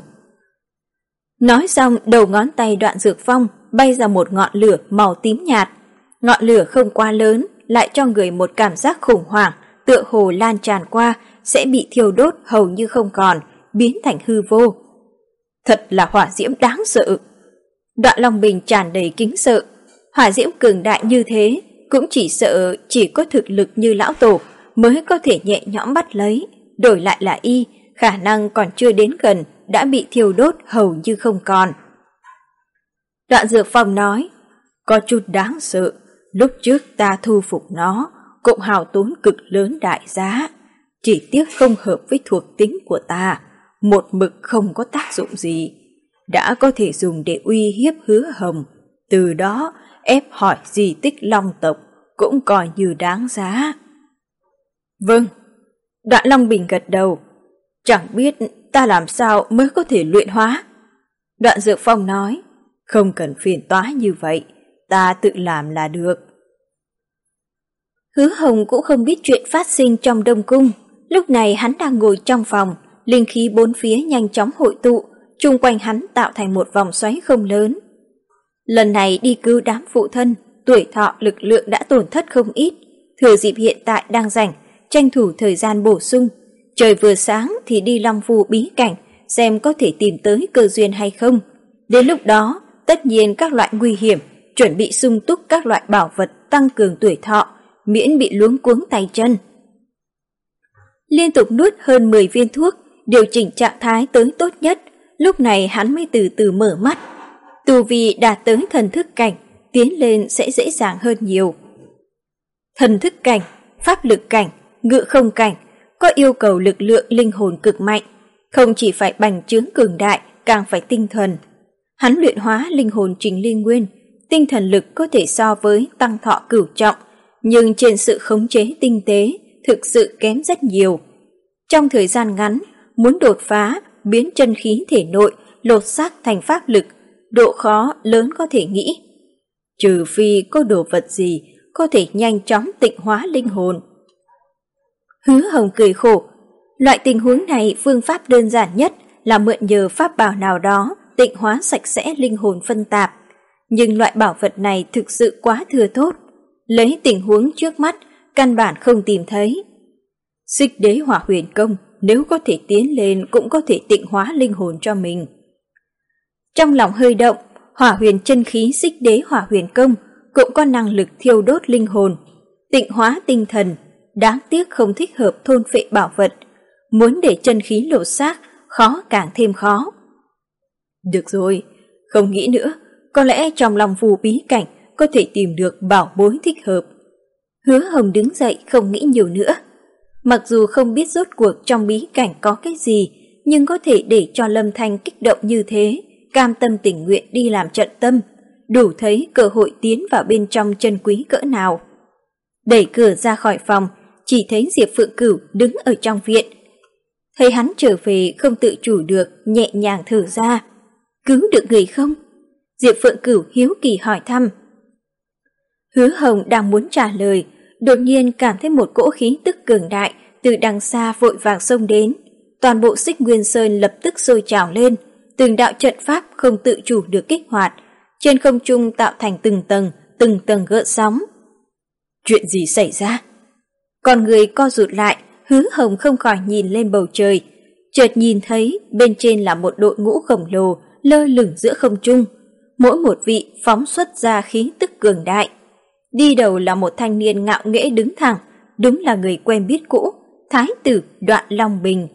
Nói xong, đầu ngón tay Đoạn Dược Phong bay ra một ngọn lửa màu tím nhạt. Ngọn lửa không quá lớn, lại cho người một cảm giác khủng hoảng, tựa hồ lan tràn qua sẽ bị thiêu đốt hầu như không còn, biến thành hư vô. Thật là hỏa diễm đáng sợ. Đoạn Long Bình tràn đầy kính sợ. Hỏa diễm cường đại như thế, cũng chỉ sợ chỉ có thực lực như lão tổ mới có thể nhẹ nhõm bắt lấy, đổi lại là y, khả năng còn chưa đến gần đã bị thiêu đốt hầu như không còn. Đoạn Dược Phong nói, có chút đáng sợ, lúc trước ta thu phục nó, cũng hao tốn cực lớn đại giá, chỉ tiếc không hợp với thuộc tính của ta, một mực không có tác dụng gì, đã có thể dùng để uy hiếp Hứa Hồng, từ đó ép hỏi di tích Long tộc cũng coi như đáng giá. Vâng. Đoạn Long Bình gật đầu. Chẳng biết ta làm sao mới có thể luyện hóa. Đoạn Dược Phong nói, không cần phiền toái như vậy, ta tự làm là được. Hứa Hồng cũng không biết chuyện phát sinh trong Đông Cung. Lúc này hắn đang ngồi trong phòng, linh khí bốn phía nhanh chóng hội tụ, chung quanh hắn tạo thành một vòng xoáy không lớn. Lần này đi cứu đám phụ thân, tuổi thọ lực lượng đã tổn thất không ít, thừa dịp hiện tại đang rảnh, tranh thủ thời gian bổ sung. Trời vừa sáng thì đi Long Phù bí cảnh, xem có thể tìm tới cơ duyên hay không. Đến lúc đó, tất nhiên các loại nguy hiểm, chuẩn bị sung túc các loại bảo vật tăng cường tuổi thọ, miễn bị luống cuống tay chân. Liên tục nuốt hơn mười viên thuốc, điều chỉnh trạng thái tới tốt nhất, lúc này hắn mới từ từ mở mắt. Tu vi đạt tới thần thức cảnh, tiến lên sẽ dễ dàng hơn nhiều. Thần thức cảnh, pháp lực cảnh, ngự không cảnh, có yêu cầu lực lượng linh hồn cực mạnh, không chỉ phải bành trướng cường đại, càng phải tinh thuần. Hắn luyện hóa linh hồn Trình Ly Nguyên, tinh thần lực có thể so với tăng thọ cửu trọng, nhưng trên sự khống chế tinh tế thực sự kém rất nhiều. Trong thời gian ngắn, muốn đột phá, biến chân khí thể nội lột xác thành pháp lực, độ khó lớn có thể nghĩ. Trừ phi có đồ vật gì có thể nhanh chóng tịnh hóa linh hồn. Hứa Hồng cười khổ. Loại tình huống này phương pháp đơn giản nhất là mượn nhờ pháp bảo nào đó tịnh hóa sạch sẽ linh hồn phân tạp. Nhưng loại bảo vật này thực sự quá thừa thốt. Lấy tình huống trước mắt, căn bản không tìm thấy. Xích Đế Hỏa Huyền Công nếu có thể tiến lên cũng có thể tịnh hóa linh hồn cho mình. Trong lòng hơi động, hỏa huyền chân khí xích đế hỏa huyền công cũng có năng lực thiêu đốt linh hồn, tịnh hóa tinh thần, đáng tiếc không thích hợp thôn phệ bảo vật. Muốn để chân khí lộ xác, khó càng thêm khó. Được rồi, không nghĩ nữa, có lẽ trong lòng phù bí cảnh có thể tìm được bảo bối thích hợp. Hứa Hồng đứng dậy không nghĩ nhiều nữa. Mặc dù không biết rốt cuộc trong bí cảnh có cái gì, nhưng có thể để cho Lâm Thanh kích động như thế, cam tâm tình nguyện đi làm trận tâm, đủ thấy cơ hội tiến vào bên trong chân quý cỡ nào. Đẩy cửa ra khỏi phòng, chỉ thấy Diệp Phượng Cửu đứng ở trong viện. Thấy hắn trở về không tự chủ được, nhẹ nhàng thở ra. Cứu được người không? Diệp Phượng Cửu hiếu kỳ hỏi thăm. Hứa Hồng đang muốn trả lời, đột nhiên cảm thấy một cỗ khí tức cường đại từ đằng xa vội vàng xông đến. Toàn bộ Xích Nguyên Sơn lập tức sôi trào lên, từng đạo trận pháp không tự chủ được kích hoạt, trên không trung tạo thành từng tầng, từng tầng gợn sóng. Chuyện gì xảy ra? Con người co rụt lại, Hứa Hồng không khỏi nhìn lên bầu trời, chợt nhìn thấy bên trên là một đội ngũ khổng lồ lơ lửng giữa không trung, mỗi một vị phóng xuất ra khí tức cường đại. Đi đầu là một thanh niên ngạo nghễ đứng thẳng, đúng là người quen biết cũ, Thái tử Đoạn Long Bình.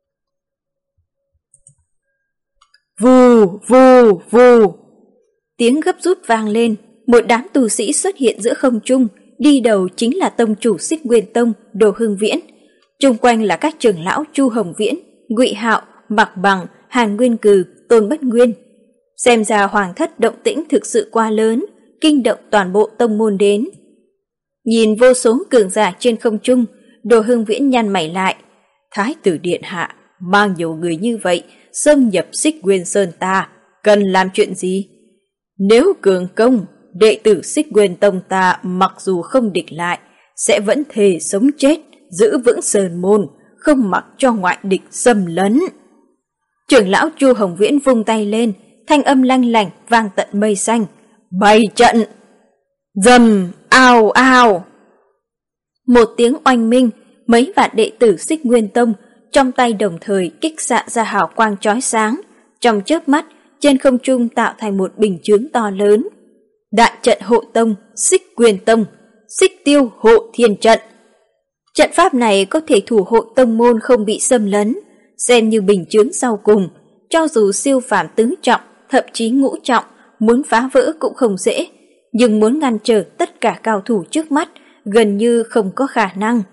Vù, vù, vù. Tiếng gấp rút vang lên, một đám tu sĩ xuất hiện giữa không trung, đi đầu chính là tông chủ Xích Nguyên Tông Đồ Hưng Viễn. Chung quanh là các trưởng lão Chu Hồng Viễn, Ngụy Hạo, Mạc Bằng, Hàn Nguyên Cừ, Tôn Bất Nguyên. Xem ra hoàng thất động tĩnh thực sự quá lớn, kinh động toàn bộ tông môn đến. Nhìn vô số cường giả trên không trung, Đồ Hưng Viễn nhăn mày lại. Thái tử điện hạ, mang nhiều người như vậy, xâm nhập Xích Nguyên Sơn ta, cần làm chuyện gì? Nếu cường công, đệ tử Xích Nguyên Tông ta mặc dù không địch lại, sẽ vẫn thề sống chết, giữ vững sơn môn, không mặc cho ngoại địch xâm lấn. Trưởng lão Chu Hồng Viễn vung tay lên, thanh âm lanh lảnh vang tận mây xanh. Bày trận! Dầm! Ao ao! Một tiếng oanh minh, mấy vạn đệ tử Xích Nguyên Tông trong tay đồng thời kích xạ ra hào quang chói sáng, trong chớp mắt trên không trung tạo thành một bình chướng to lớn. Đại trận hộ tông Xích Nguyên Tông, Xích Tiêu hộ thiên trận. Trận pháp này có thể thủ hộ tông môn không bị xâm lấn, xem như bình chướng sau cùng, cho dù siêu phàm tứ trọng, thậm chí ngũ trọng, muốn phá vỡ cũng không dễ, nhưng muốn ngăn trở tất cả cao thủ trước mắt gần như không có khả năng.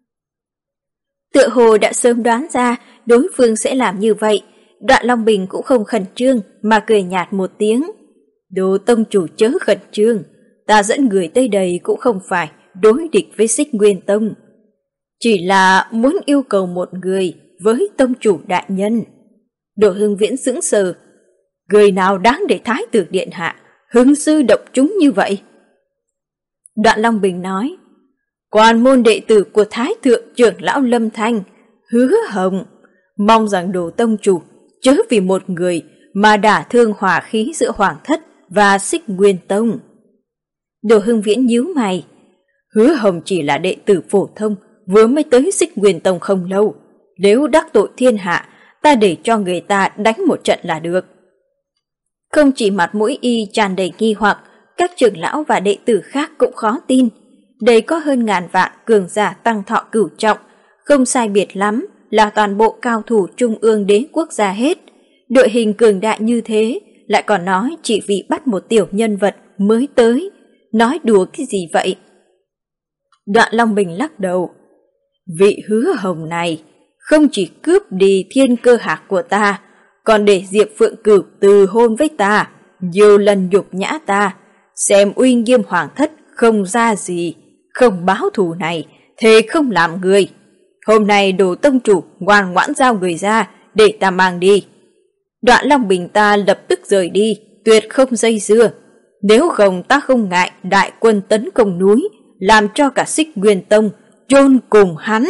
Tựa hồ đã sớm đoán ra đối phương sẽ làm như vậy, Đoạn Long Bình cũng không khẩn trương mà cười nhạt một tiếng. Đồ tông chủ chớ khẩn trương, ta dẫn người tới đây cũng không phải đối địch với Xích Nguyên Tông. Chỉ là muốn yêu cầu một người với tông chủ đại nhân. Đồ Hưng Viễn sững sờ. Người nào đáng để Thái tử điện hạ hứng sư độc chúng như vậy? Đoạn Long Bình nói. Quan môn đệ tử của Thái thượng trưởng lão Lâm Thanh, Hứa Hồng, mong rằng Đồ tông chủ chớ vì một người mà đả thương hòa khí giữa Hoàng thất và Xích Nguyên Tông. Đồ Hưng Viễn nhíu mày. Hứa Hồng chỉ là đệ tử phổ thông, vừa mới tới Xích Nguyên Tông không lâu. Nếu đắc tội thiên hạ, ta để cho người ta đánh một trận là được. Không chỉ mặt mũi y tràn đầy nghi hoặc, các trưởng lão và đệ tử khác cũng khó tin. Đây có hơn ngàn vạn cường giả tăng thọ cửu trọng, không sai biệt lắm là toàn bộ cao thủ trung ương đế quốc gia hết. Đội hình cường đại như thế, lại còn nói chỉ vì bắt một tiểu nhân vật mới tới. Nói đùa cái gì vậy? Đoạn Long Bình lắc đầu. Vị Hứa Hồng này không chỉ cướp đi thiên cơ hạc của ta, còn để Diệp Phượng Cửu từ hôn với ta, nhiều lần nhục nhã ta, xem uy nghiêm hoàng thất không ra gì, không báo thù này, thề không làm người. Hôm nay Đồ tông chủ ngoan ngoãn giao người ra để ta mang đi. Đoạn Long Bình ta lập tức rời đi, tuyệt không dây dưa. Nếu không ta không ngại đại quân tấn công núi, làm cho cả Xích Nguyên Tông chôn cùng hắn.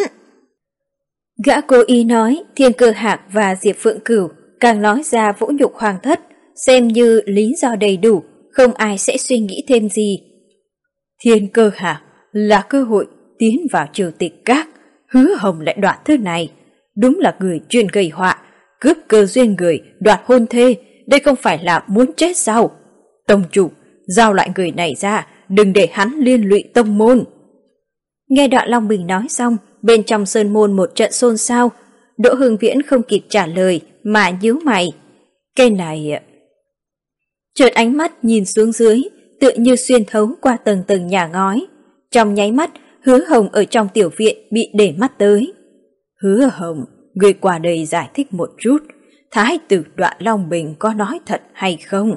Gã cố ý nói thiên cơ hạc và Diệp Phượng Cửu, càng nói ra vũ nhục hoàng thất, xem như lý do đầy đủ, không ai sẽ suy nghĩ thêm gì. Thiên cơ hạc là cơ hội tiến vào triều tịch các, Hứa Hồng lại đoạt thứ này, đúng là người chuyên gây họa, cướp cơ duyên người, đoạt hôn thê, đây không phải là muốn chết sao? Tông chủ, giao lại người này ra, đừng để hắn liên lụy tông môn. Nghe Đoạn Long Bình nói xong, bên trong sơn môn một trận xôn xao. Đỗ Hưng Viễn không kịp trả lời mà nhíu mày. Cái này... Chợt ánh mắt nhìn xuống dưới, tựa như xuyên thấu qua tầng tầng nhà ngói. Trong nháy mắt, Hứa Hồng ở trong tiểu viện bị để mắt tới. Hứa Hồng, người qua đây giải thích một chút, thái tử Đoạn Long Bình có nói thật hay không?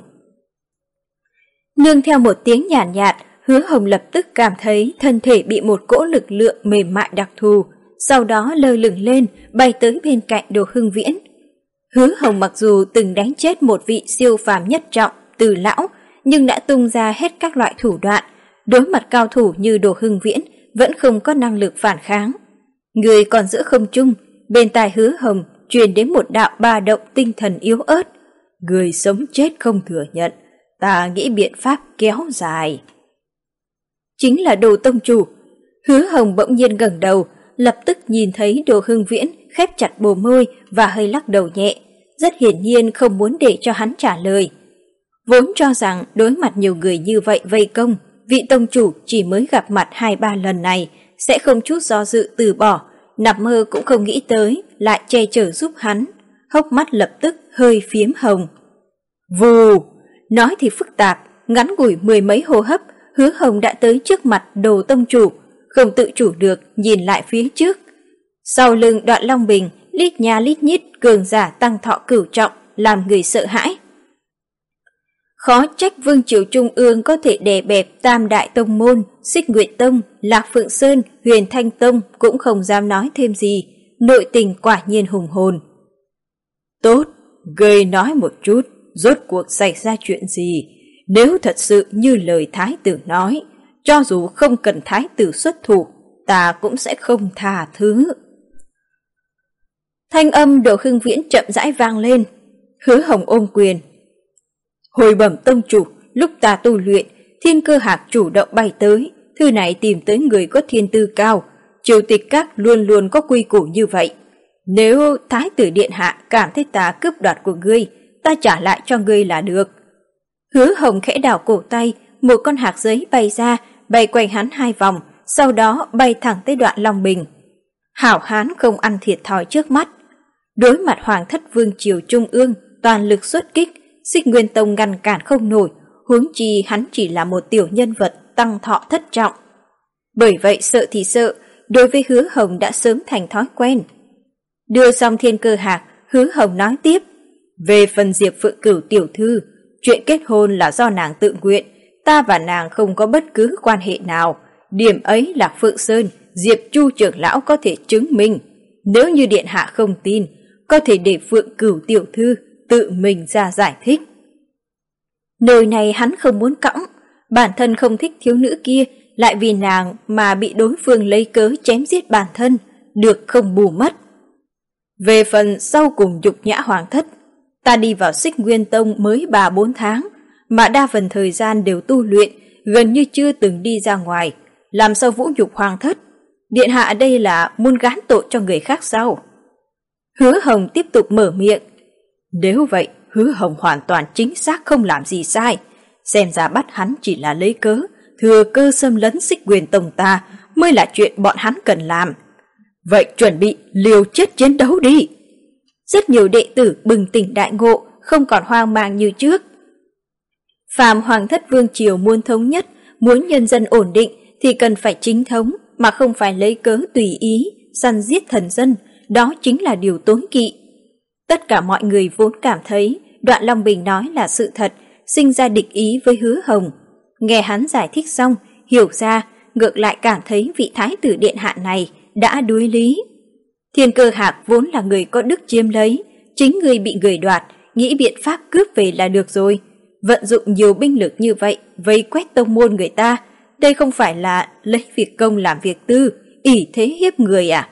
Nương theo một tiếng nhàn nhạt, nhạt, Hứa Hồng lập tức cảm thấy thân thể bị một cỗ lực lượng mềm mại đặc thù, sau đó lơ lửng lên, bay tới bên cạnh Đỗ Hưng Viễn. Hứa Hồng mặc dù từng đánh chết một vị siêu phàm nhất trọng, Từ lão, nhưng đã tung ra hết các loại thủ đoạn, đối mặt cao thủ như Đỗ Hưng Viễn vẫn không có năng lực phản kháng. Người còn giữa không trung, bên tai Hứa Hồng truyền đến một đạo ba động tinh thần yếu ớt. Người sống chết không thừa nhận, ta nghĩ biện pháp kéo dài. Chính là Đồ tông chủ. Hứa Hồng bỗng nhiên ngẩng đầu, lập tức nhìn thấy Đỗ Hưng Viễn khép chặt bờ môi và hơi lắc đầu nhẹ, rất hiển nhiên không muốn để cho hắn trả lời. Vốn cho rằng đối mặt nhiều người như vậy vây công, vị tông chủ chỉ mới gặp mặt hai ba lần này sẽ không chút do dự từ bỏ, nằm mơ cũng không nghĩ tới lại che chở giúp hắn, hốc mắt lập tức hơi phiếm hồng. Vù! Nói thì phức tạp, ngắn ngủi mười mấy hô hấp, Hứa Hồng đã tới trước mặt Đồ tông chủ, không tự chủ được nhìn lại phía trước. Sau lưng Đoạn Long Bình, lít nha lít nhít cường giả tăng thọ cửu trọng, làm người sợ hãi. Khó trách Vương triều Trung ương có thể đè bẹp tam đại tông môn, Xích Nguyệt Tông, Lạc Phượng Sơn, Huyền Thanh Tông cũng không dám nói thêm gì, nội tình quả nhiên hùng hồn. Tốt, ngươi nói một chút, rốt cuộc xảy ra chuyện gì? Nếu thật sự như lời thái tử nói, cho dù không cần thái tử xuất thủ, ta cũng sẽ không tha thứ. Thanh âm Đỗ Hưng Viễn chậm rãi vang lên. Hứa Hồng ôm quyền. Hồi bẩm tông chủ, lúc ta tu luyện, Thiên Cơ Hạc chủ động bay tới, thư này tìm tới người có thiên tư cao, triều tịch các luôn luôn có quy củ như vậy. Nếu thái tử điện hạ cảm thấy ta cướp đoạt của ngươi, ta trả lại cho ngươi là được. Hứa Hồng khẽ đảo cổ tay, một con hạc giấy bay ra, bay quanh hắn hai vòng, sau đó bay thẳng tới Đoạn Long Bình. Hảo hán không ăn thiệt thòi trước mắt. Đối mặt Hoàng thất Vương triều Trung ương, toàn lực xuất kích, Xích Nguyên Tông ngăn cản không nổi, huống chi hắn chỉ là một tiểu nhân vật tăng thọ thất trọng. Bởi vậy sợ thì sợ, đối với Hứa Hồng đã sớm thành thói quen. Đưa xong Thiên Cơ Hạc, Hứa Hồng nói tiếp. Về phần Diệp Phượng Cửu tiểu thư, chuyện kết hôn là do nàng tự nguyện, ta và nàng không có bất cứ quan hệ nào. Điểm ấy Lạc Phượng Sơn, Diệp Chu trưởng lão có thể chứng minh. Nếu như điện hạ không tin, có thể để Phượng Cửu tiểu thư tự mình ra giải thích. Nơi này hắn không muốn cõng, bản thân không thích thiếu nữ kia, lại vì nàng mà bị đối phương lấy cớ chém giết bản thân, được không bù mất. Về phần sau cùng nhục nhã Hoàng thất, ta đi vào Xích Nguyên Tông mới ba bốn tháng, mà đa phần thời gian đều tu luyện, gần như chưa từng đi ra ngoài, làm sao vũ nhục Hoàng thất? Điện hạ đây là muốn gán tội cho người khác sao? Hứa Hồng tiếp tục mở miệng. Nếu vậy, Hứa Hồng hoàn toàn chính xác không làm gì sai. Xem ra bắt hắn chỉ là lấy cớ, thừa cơ xâm lấn Xích Nguyên Tông ta mới là chuyện bọn hắn cần làm. Vậy chuẩn bị liều chết chiến đấu đi. Rất nhiều đệ tử bừng tỉnh đại ngộ, không còn hoang mang như trước. Phàm Hoàng thất Vương triều muốn thống nhất, muốn nhân dân ổn định thì cần phải chính thống, mà không phải lấy cớ tùy ý, săn giết thần dân, đó chính là điều tối kỵ. Tất cả mọi người vốn cảm thấy Đoạn Long Bình nói là sự thật, sinh ra địch ý với Hứa Hồng. Nghe hắn giải thích xong, hiểu ra, ngược lại cảm thấy vị thái tử điện hạ này đã đối lý. Thiên Cơ Hạc vốn là người có đức chiếm lấy, chính người bị người đoạt, nghĩ biện pháp cướp về là được rồi. Vận dụng nhiều binh lực như vậy, vây quét tông môn người ta, đây không phải là lấy việc công làm việc tư, ỷ thế hiếp người à?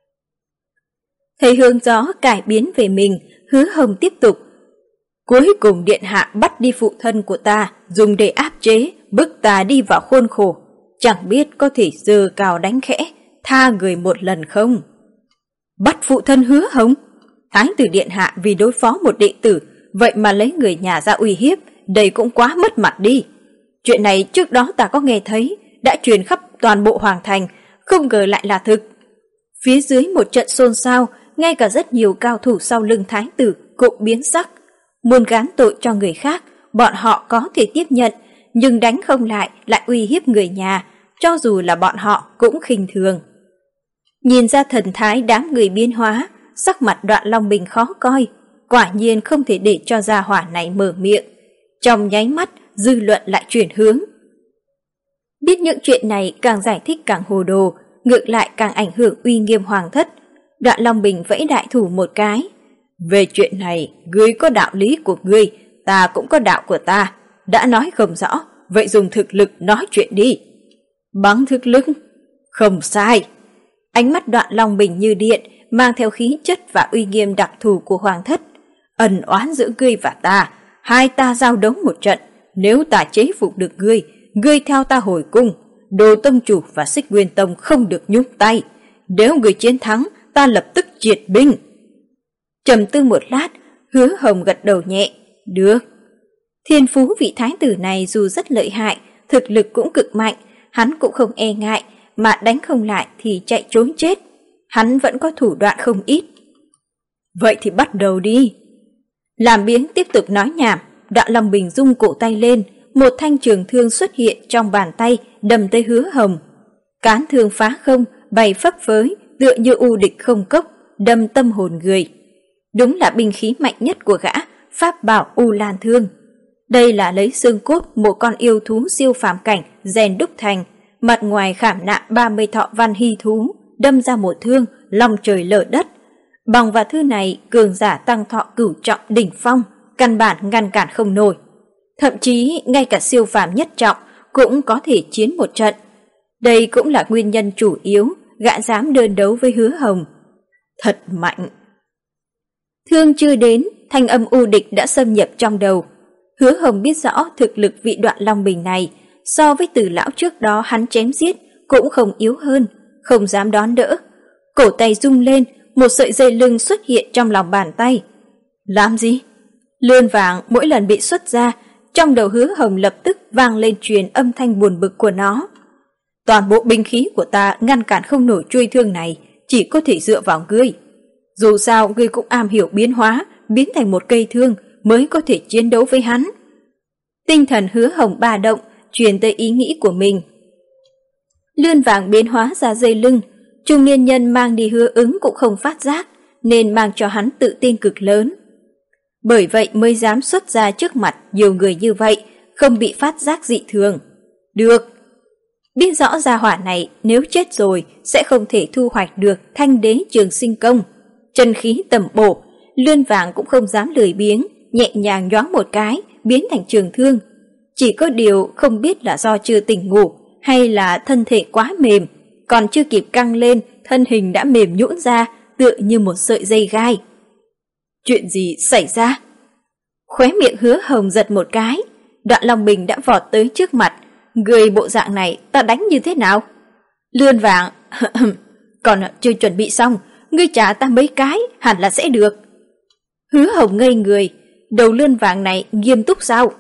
Thấy hướng gió cải biến về mình, Hứa Hồng tiếp tục. Cuối cùng điện hạ bắt đi phụ thân của ta, dùng để áp chế, bức ta đi vào khuôn khổ. Chẳng biết có thể giơ cao đánh khẽ, tha người một lần không? Bắt phụ thân Hứa Hồng? Thái tử điện hạ vì đối phó một đệ tử vậy mà lấy người nhà ra uy hiếp, đây cũng quá mất mặt đi. Chuyện này trước đó ta có nghe thấy, đã truyền khắp toàn bộ hoàng thành, không ngờ lại là thực. Phía dưới một trận xôn xao, ngay cả rất nhiều cao thủ sau lưng thái tử cũng biến sắc. Muốn gán tội cho người khác, bọn họ có thể tiếp nhận, nhưng đánh không lại lại uy hiếp người nhà, cho dù là bọn họ cũng khinh thường. Nhìn ra thần thái đám người biến hóa, sắc mặt Đoạn Long Bình khó coi, quả nhiên không thể để cho gia hỏa này mở miệng. Trong nháy mắt, dư luận lại chuyển hướng. Biết những chuyện này càng giải thích càng hồ đồ, ngược lại càng ảnh hưởng uy nghiêm hoàng thất. Đoạn Long Bình vẫy đại thủ một cái. Về chuyện này, ngươi có đạo lý của ngươi, ta cũng có đạo của ta. Đã nói không rõ, vậy dùng thực lực nói chuyện đi. Bằng thực lực? Không sai. Ánh mắt Đoạn Long Bình như điện, mang theo khí chất và uy nghiêm đặc thù của hoàng thất. Ẩn oán giữa ngươi và ta, hai ta giao đấu một trận. Nếu ta chế phục được ngươi, ngươi theo ta hồi cung. Đồ Tông Chủ và Xích Nguyên Tông không được nhúng tay. Nếu ngươi chiến thắng, ta lập tức triệt binh. Trầm tư một lát, Hứa Hồng gật đầu nhẹ. Được. Thiên phú vị thái tử này dù rất lợi hại, thực lực cũng cực mạnh, hắn cũng không e ngại, mà đánh không lại thì chạy trốn chết. Hắn vẫn có thủ đoạn không ít. Vậy thì bắt đầu đi. Làm biếng tiếp tục nói nhảm, Đoạn Long Bình rung cổ tay lên, một thanh trường thương xuất hiện trong bàn tay, đâm tới Hứa Hồng. Cán thương phá không, bay phấp phới, tựa như u địch không cốc, đâm tâm hồn người. Đúng là binh khí mạnh nhất của gã, pháp bảo U Lan Thương. Đây là lấy xương cốt một con yêu thú siêu phàm cảnh rèn đúc thành, mặt ngoài khảm nạm ba mươi thọ văn hy thú, đâm ra một thương, long trời lở đất. Bằng và thư này, cường giả tăng thọ cửu trọng đỉnh phong, căn bản ngăn cản không nổi. Thậm chí ngay cả siêu phàm nhất trọng cũng có thể chiến một trận. Đây cũng là nguyên nhân chủ yếu gã dám đơn đấu với Hứa Hồng. Thật mạnh. Thương chưa đến, thanh âm u địch đã xâm nhập trong đầu. Hứa Hồng biết rõ thực lực vị Đoạn Long Bình này, so với Từ lão trước đó hắn chém giết cũng không yếu hơn, không dám đón đỡ. Cổ tay rung lên, một sợi dây lưng xuất hiện trong lòng bàn tay. Làm gì? Lươn vàng mỗi lần bị xuất ra, trong đầu Hứa Hồng lập tức vang lên truyền âm thanh buồn bực của nó. Toàn bộ binh khí của ta ngăn cản không nổi chuôi thương này, chỉ có thể dựa vào ngươi. Dù sao ngươi cũng am hiểu biến hóa, biến thành một cây thương mới có thể chiến đấu với hắn. Tinh thần Hứa Hồng ba động, truyền tới ý nghĩ của mình. Lươn vàng biến hóa ra dây lưng, trung niên nhân mang đi Hứa Ứng cũng không phát giác, nên mang cho hắn tự tin cực lớn. Bởi vậy mới dám xuất ra trước mặt nhiều người như vậy, không bị phát giác dị thường. Được. Biết rõ gia hỏa này nếu chết rồi sẽ không thể thu hoạch được Thanh Đế Trường Sinh Công. Chân khí tầm bổ, Lươn vàng cũng không dám lười biếng, nhẹ nhàng nhoáng một cái, biến thành trường thương. Chỉ có điều không biết là do chưa tỉnh ngủ hay là thân thể quá mềm, còn chưa kịp căng lên, thân hình đã mềm nhũn ra, tựa như một sợi dây gai. Chuyện gì xảy ra? Khóe miệng Hứa Hồng giật một cái, Đoạn Long Bình đã vọt tới trước mặt. Người bộ dạng này ta đánh như thế nào? Lươn vàng, còn chưa chuẩn bị xong, ngươi trả ta mấy cái hẳn là sẽ được. Hứa Hồng ngây người, đầu Lươn vàng này nghiêm túc sao?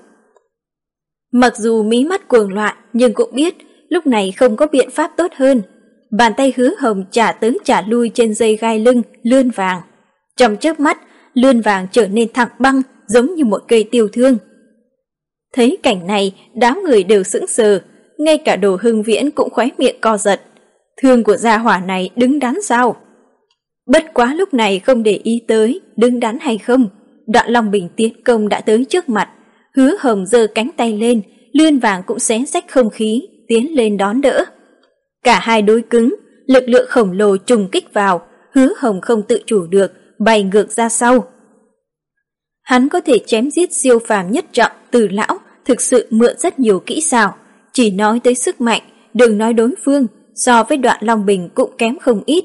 Mặc dù mí mắt cuồng loạn nhưng cũng biết lúc này không có biện pháp tốt hơn. Bàn tay Hứa Hồng trả tới trả lui trên dây gai lưng Lươn vàng. Trong chớp mắt, Lươn vàng trở nên thẳng băng, giống như một cây tiêu thương. Thấy cảnh này, đám người đều sững sờ, ngay cả Đồ Hưng Viễn cũng khóe miệng co giật. Thương của gia hỏa này đứng đắn sao? Bất quá lúc này không để ý tới đứng đắn hay không, Đoạn Long Bình tiến công đã tới trước mặt. Hứa Hồng giơ cánh tay lên, Lươn vàng cũng xé rách không khí, tiến lên đón đỡ. Cả hai đối cứng, lực lượng khổng lồ trùng kích vào, Hứa Hồng không tự chủ được, bay ngược ra sau. Hắn có thể chém giết siêu phàm nhất trọng Từ lão, thực sự mượn rất nhiều kỹ xảo, chỉ nói tới sức mạnh, đừng nói đối phương, so với Đoạn Long Bình cũng kém không ít.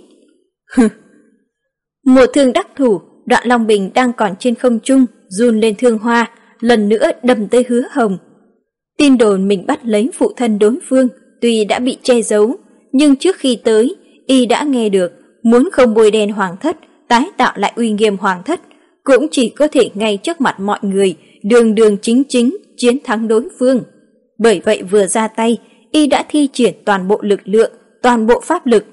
Một thương đắc thủ, Đoạn Long Bình đang còn trên không trung, run lên thương hoa, lần nữa đâm tới Hứa Hồng. Tin đồn mình bắt lấy phụ thân đối phương, tuy đã bị che giấu, nhưng trước khi tới, y đã nghe được, muốn không bôi đen hoàng thất, tái tạo lại uy nghiêm hoàng thất, cũng chỉ có thể ngay trước mặt mọi người đường đường chính chính chiến thắng đối phương. Bởi vậy vừa ra tay, y đã thi triển toàn bộ lực lượng, toàn bộ pháp lực.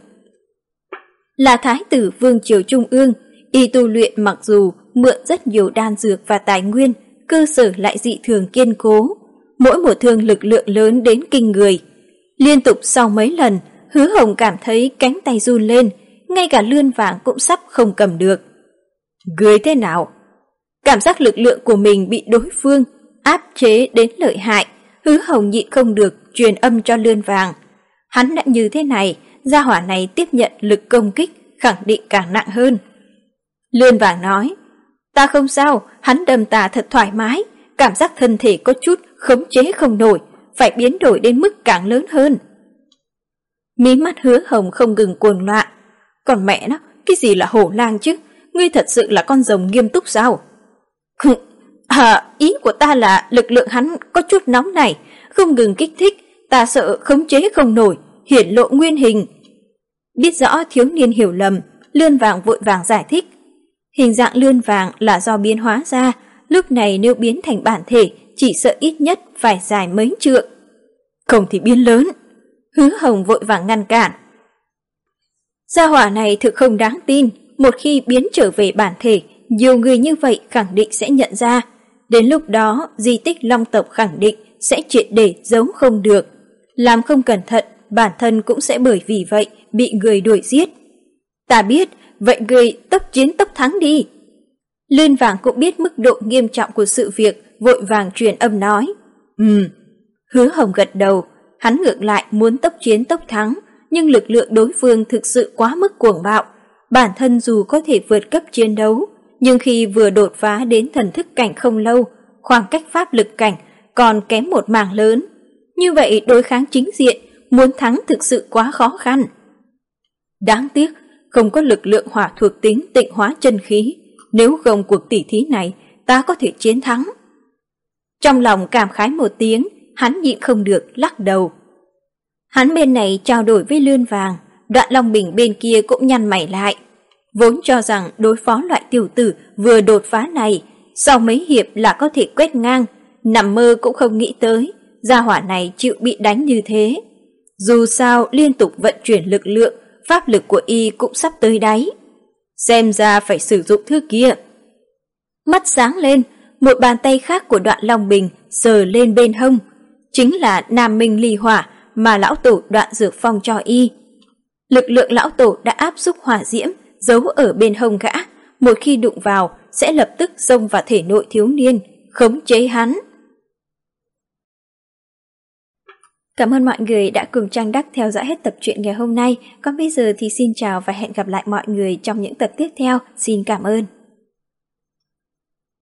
Là thái tử vương triều trung ương, y tu luyện mặc dù mượn rất nhiều đan dược và tài nguyên, cơ sở lại dị thường kiên cố, mỗi một thương lực lượng lớn đến kinh người. Liên tục sau mấy lần, Hứa Hồng cảm thấy cánh tay run lên, ngay cả lươn vàng cũng sắp không cầm được. Người thế nào? Cảm giác lực lượng của mình bị đối phương áp chế đến lợi hại, Hứa Hồng nhịn không được truyền âm cho lươn vàng. Hắn đã như thế này, gia hỏa này tiếp nhận lực công kích khẳng định càng nặng hơn. Lươn vàng nói, ta không sao, hắn đâm ta thật thoải mái, cảm giác thân thể có chút khống chế không nổi, phải biến đổi đến mức càng lớn hơn. Mí mắt Hứa Hồng không ngừng cuồng loạn. Còn mẹ nó, cái gì là hổ lang chứ? Ngươi thật sự là con rồng nghiêm túc sao? À, ý của ta là lực lượng hắn có chút nóng này, không ngừng kích thích, ta sợ khống chế không nổi, hiển lộ nguyên hình. Biết rõ thiếu niên hiểu lầm, lươn vàng vội vàng giải thích. Hình dạng lươn vàng là do biến hóa ra, lúc này nếu biến thành bản thể, chỉ sợ ít nhất phải dài mấy trượng. Không thì biến lớn. Hứa Hồng vội vàng ngăn cản. Gia hỏa này thực không đáng tin, một khi biến trở về bản thể, nhiều người như vậy khẳng định sẽ nhận ra. Đến lúc đó, di tích Long tộc khẳng định sẽ triệt để giấu không được. Làm không cẩn thận, bản thân cũng sẽ bởi vì vậy bị người đuổi giết. Ta biết, vậy người tốc chiến tốc thắng đi. Lươn vàng cũng biết mức độ nghiêm trọng của sự việc, vội vàng truyền âm nói. Ừm. Hứa Hồng gật đầu, hắn ngược lại muốn tốc chiến tốc thắng, nhưng lực lượng đối phương thực sự quá mức cuồng bạo. Bản thân dù có thể vượt cấp chiến đấu, nhưng khi vừa đột phá đến thần thức cảnh không lâu, khoảng cách pháp lực cảnh còn kém một mảng lớn. Như vậy đối kháng chính diện, muốn thắng thực sự quá khó khăn. Đáng tiếc, không có lực lượng hỏa thuộc tính tịnh hóa chân khí, nếu không cuộc tỉ thí này, ta có thể chiến thắng. Trong lòng cảm khái một tiếng, hắn nhịn không được lắc đầu. Hắn bên này trao đổi với lươn vàng, Đoạn Long Bình bên kia cũng nhăn mày lại. Vốn cho rằng đối phó loại tiểu tử vừa đột phá này, sau mấy hiệp là có thể quét ngang, nằm mơ cũng không nghĩ tới, gia hỏa này chịu bị đánh như thế. Dù sao liên tục vận chuyển lực lượng, pháp lực của y cũng sắp tới đáy. Xem ra phải sử dụng thứ kia. Mắt sáng lên, một bàn tay khác của Đoạn Long Bình sờ lên bên hông, chính là Nam Minh Ly Hỏa mà lão tổ Đoạn Dược Phong cho y. Lực lượng lão tổ đã áp xúc hỏa diễm giấu ở bên hông gã, một khi đụng vào sẽ lập tức xông vào thể nội thiếu niên, khống chế hắn. Cảm ơn mọi người đã cùng Trang Đắc theo dõi hết tập truyện ngày hôm nay. Còn bây giờ thì xin chào và hẹn gặp lại mọi người trong những tập tiếp theo. Xin cảm ơn.